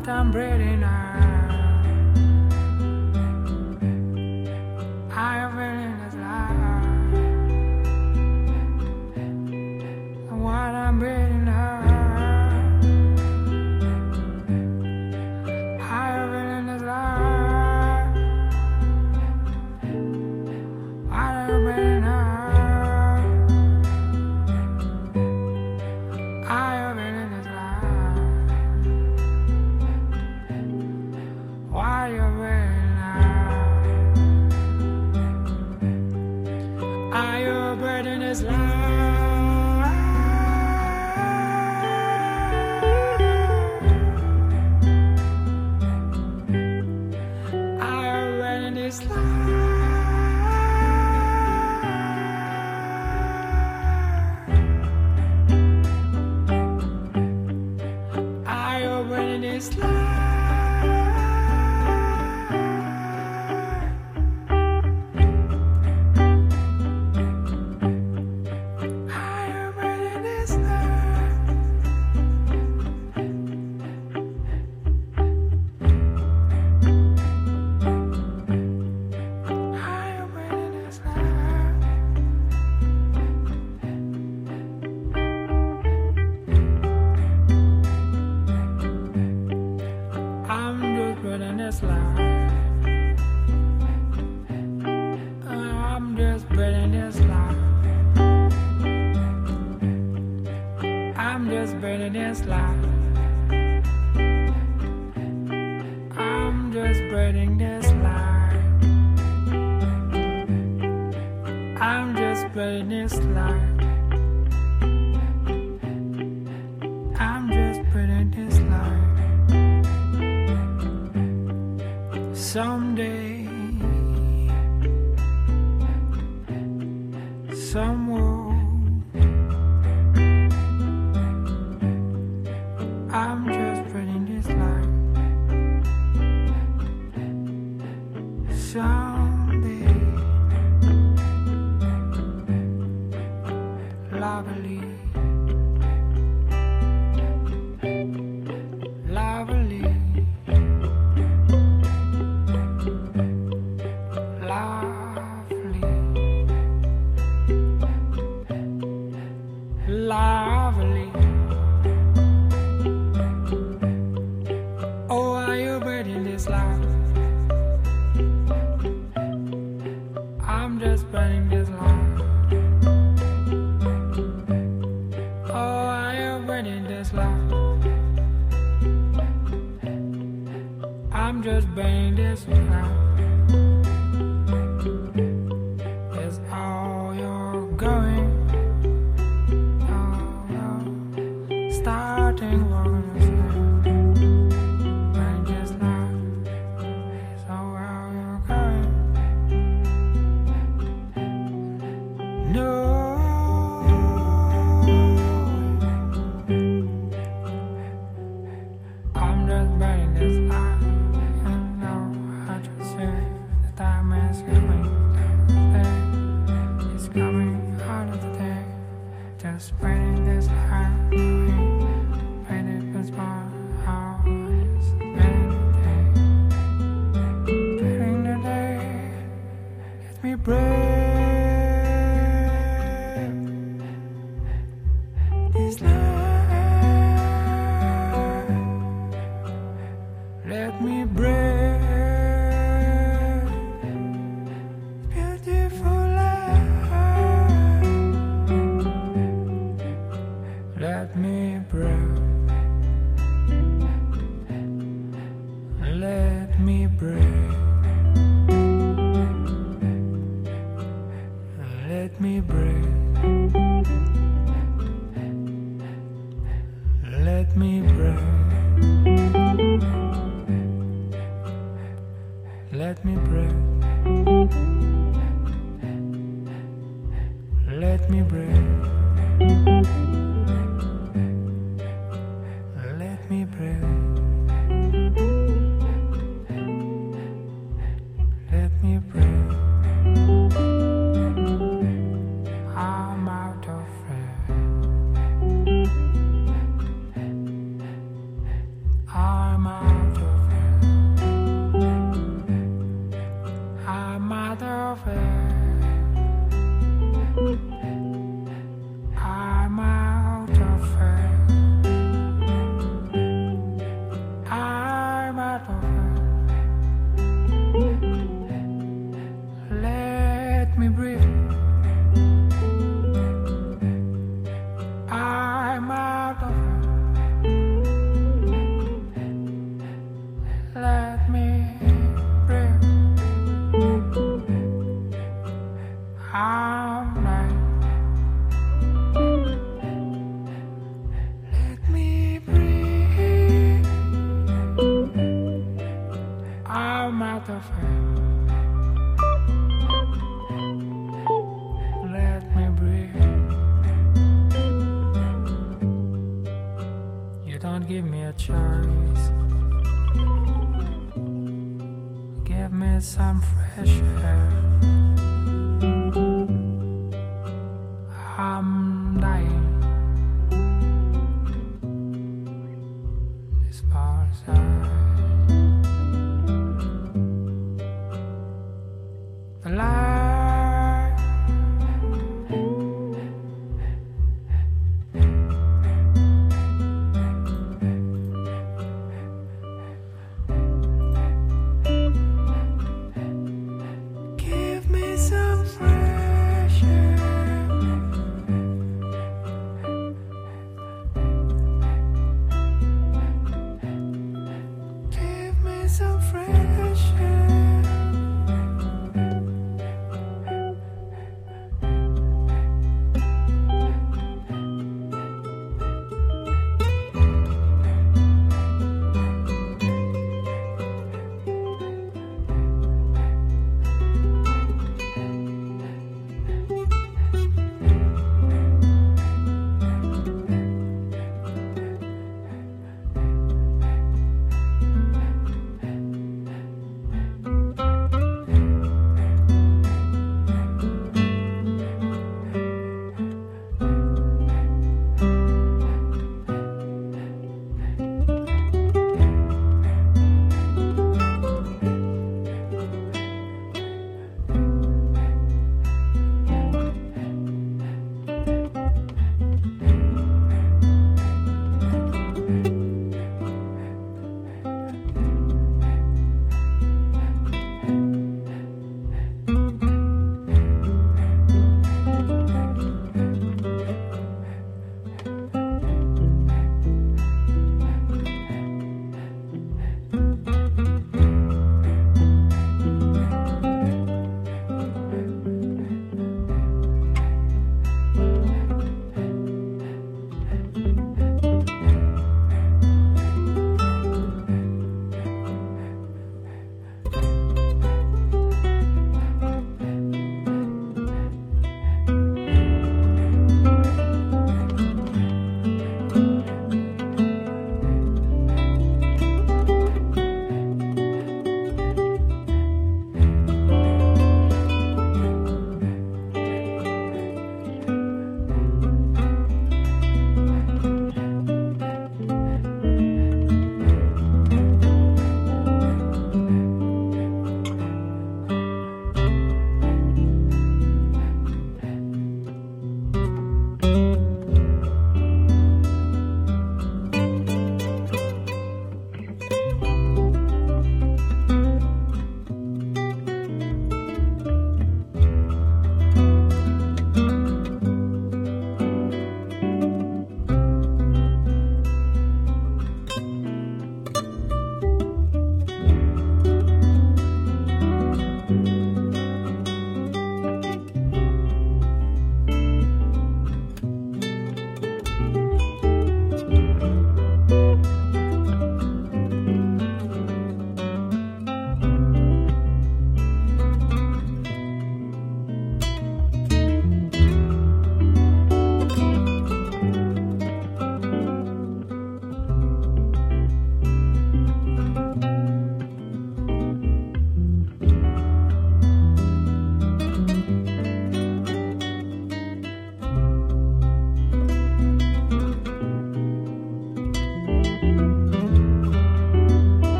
what I'm breathing out. I am feeling this life. And what I'm breathing out. I am feeling this life. What I'm breathing out. I am feeling this life. Why you breathing out? Are you breathing this life? Are you breathing this life? Are you breathing this life? I'm just breathing this life. I'm just breathing this life. I'm just breathing this life. I'm just breathing this life. I'm just breathing this life. I'm just breathing this life. Someday, somewhere, I'm just breathing this life. Someday, lovely, lovely. Lovely. Oh, are you breathing this life? I'm just breathing this life. Oh, are you breathing this life? I'm just breathing this life. Is all you're going. Starting walking the same, and just now, so how you're going. No, I'm just breathing this life, and now I just say the time is coming, it's coming out of the day, just breathing this life. Breathe this life. Let me breathe beautiful life. Let me breathe. Let me breathe. Let me breathe. Let me breathe. Let me breathe. Let me breathe. Let me breathe. Let me breathe. I'm out of breath. I'm out. stories. Give me some fresh air. I'm dying. This part's alright. The light. Give me some fresh air.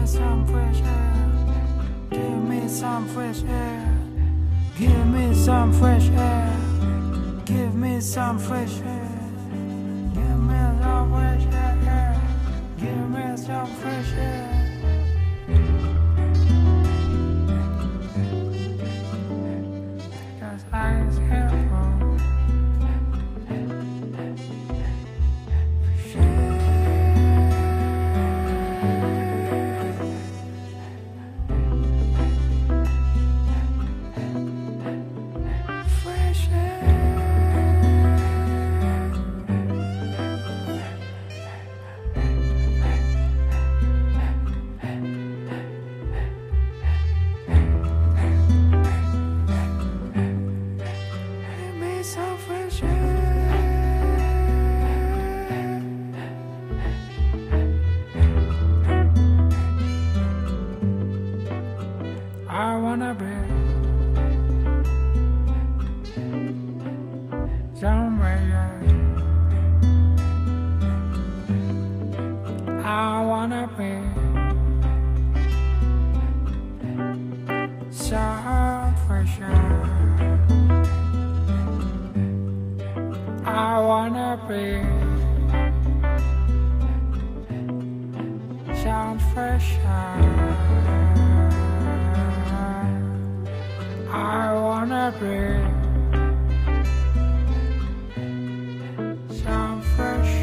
some fresh air. Give me some fresh air. Give me some fresh air. Give me some fresh air. Give me some fresh air. Give me some fresh air. Cause I is careful. I wanna be somewhere. I wanna be some fresh air. I wanna be some fresh air. I wanna be some fresh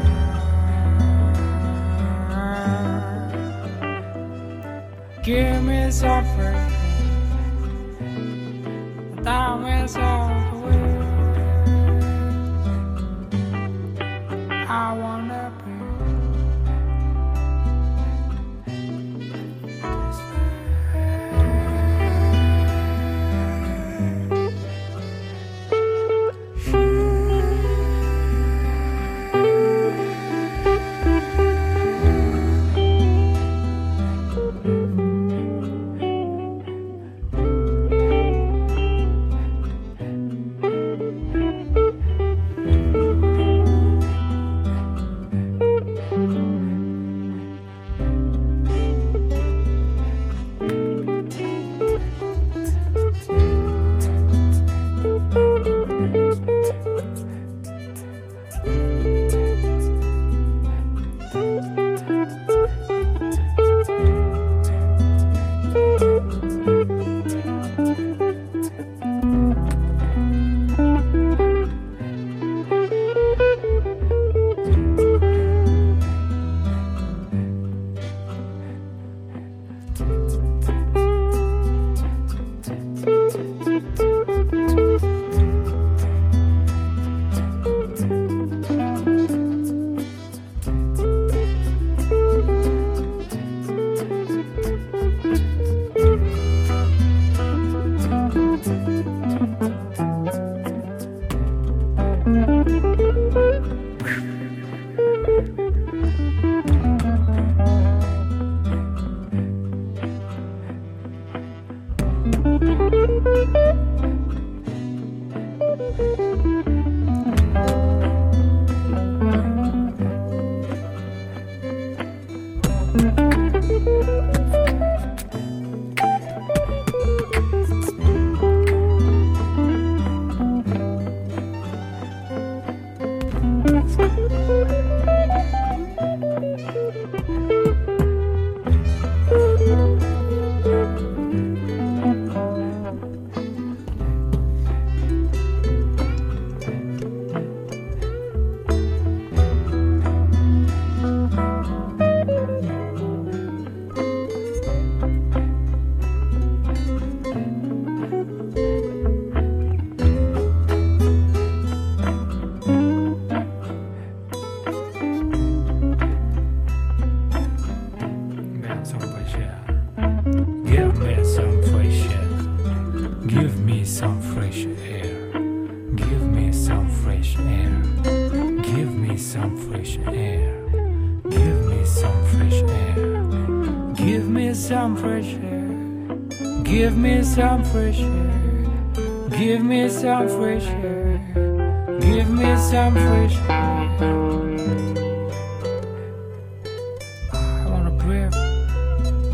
air. Give me some fresh air. That is all the way. I wanna be. Some fresh air. Give me some fresh air. Give me some fresh air. Give me some fresh air. I wanna breathe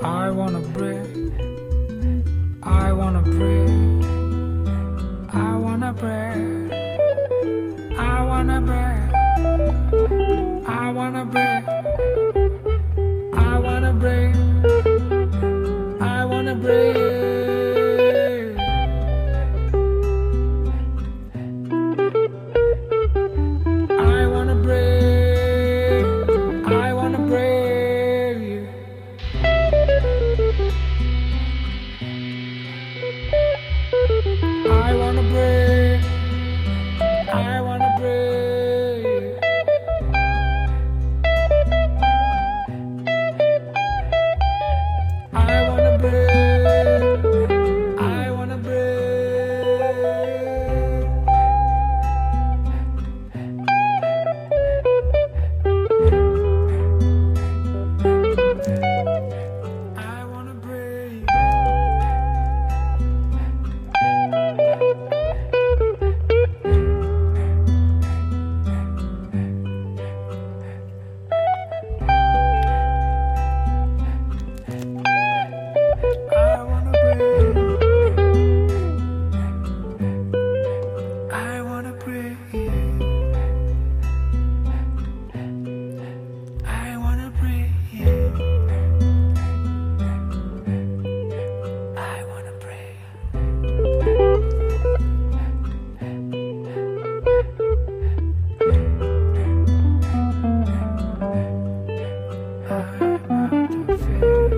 I wanna breathe. I wanna breathe. I wanna breathe. I wanna breathe. I wanna breathe. I wanna breathe. I wanna breathe. I wanna breathe. I wanna breathe. I wanna breathe. I wanna breathe. I wanna breathe. I wanna breathe. I wanna breathe. I wanna breathe. I wanna breathe. I wanna breathe. I wanna breathe. I'm out of fear.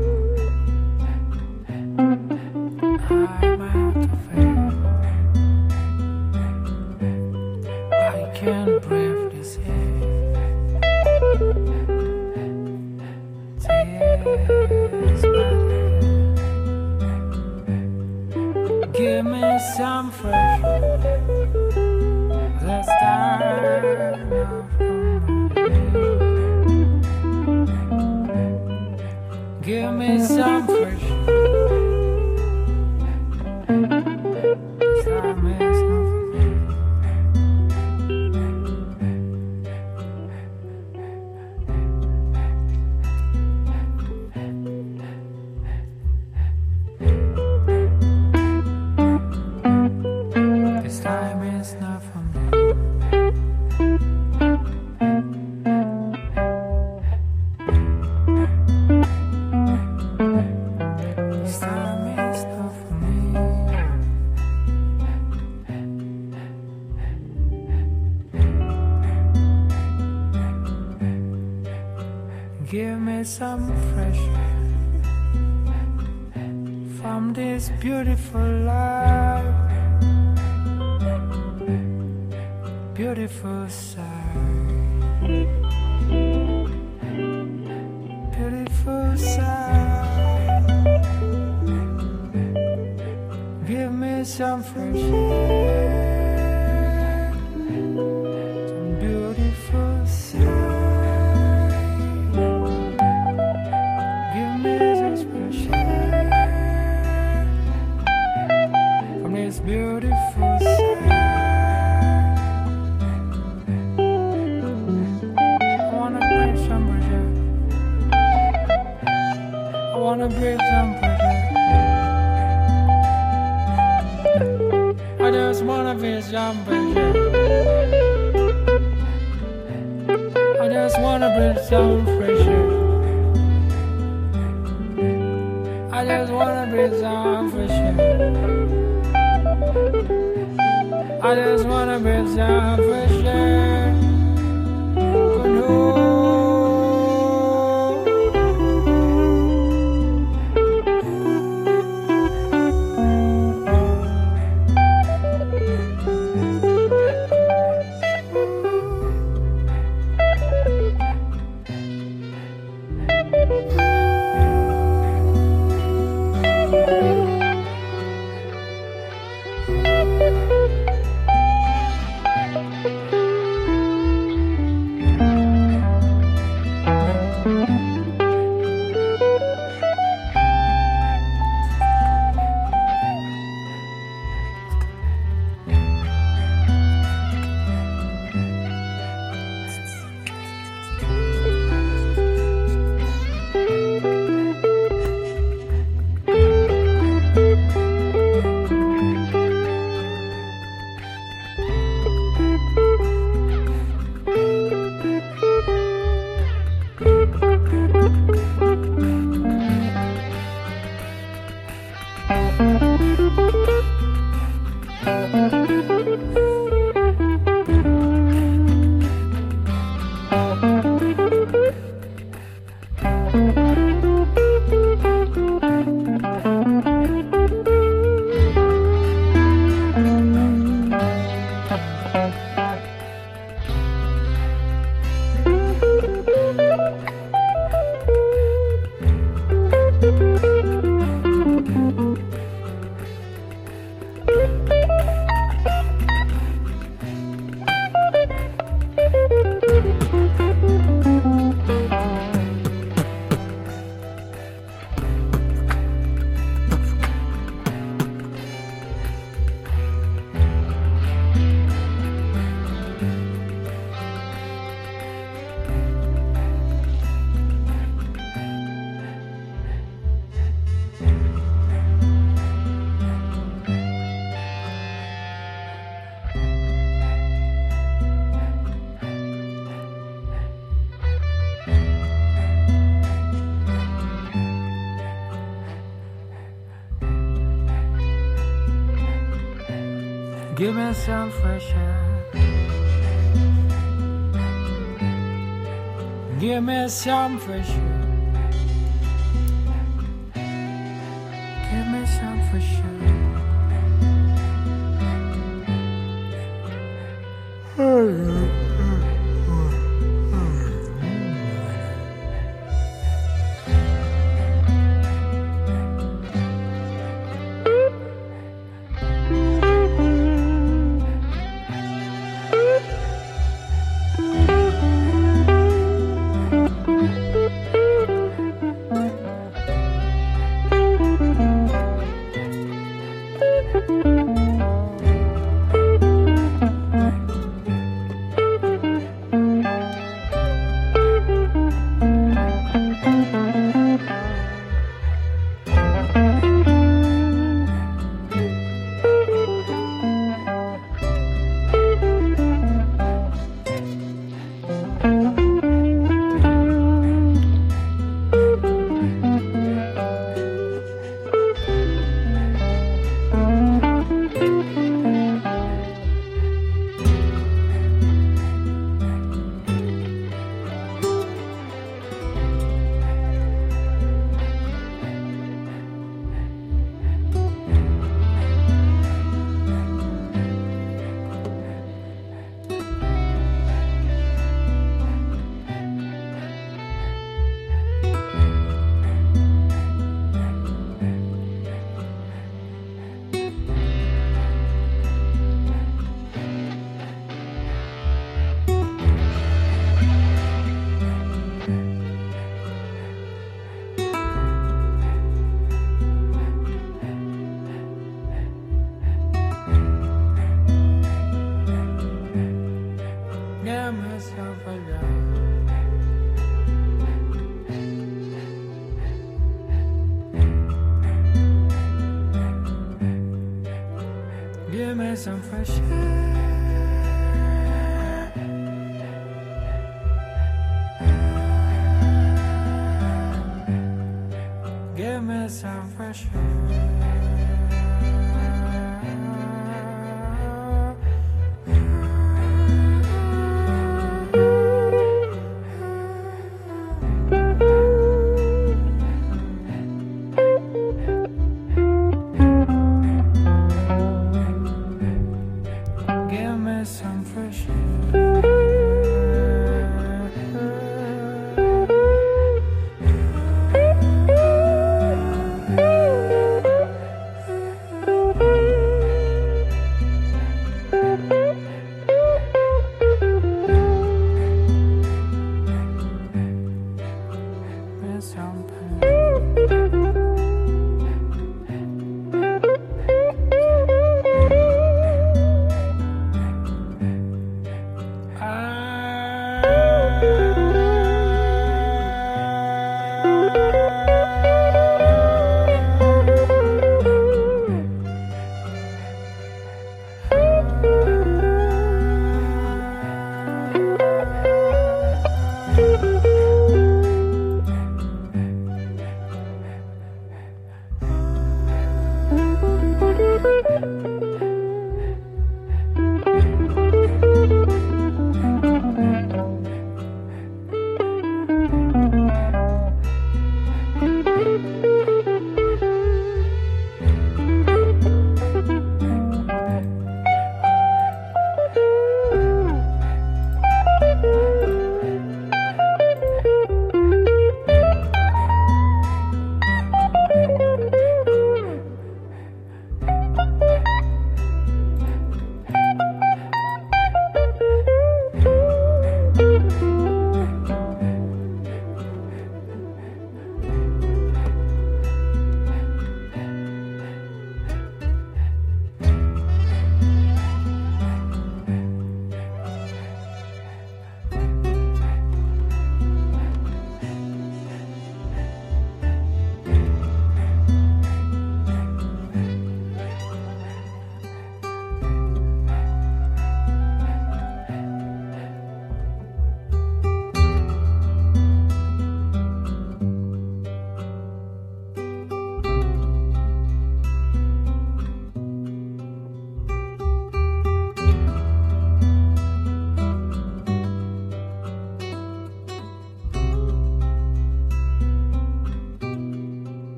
I'm out of air. I can't breathe this air. Tears, but give me some fresh air. Let's start now from me. Give me some fresh air. This time is not for me. This time is not for me. Give me some fresh air from this beautiful life, beautiful sight, beautiful sight. Give me some fresh air, some beautiful sight. This beautiful sight. I wanna breathe some pressure. I wanna breathe some pressure. I just wanna breathe some pressure. I just wanna breathe some pressure. I just wanna breathe some pressure. I just wanna breathe some fresh air. Oh no. Give me some fresh air. Give me some fresh air. Give me some fresh air. Give me some fresh air. Give me some fresh air. Give me some fresh air. Give me some fresh air. Give me some pain.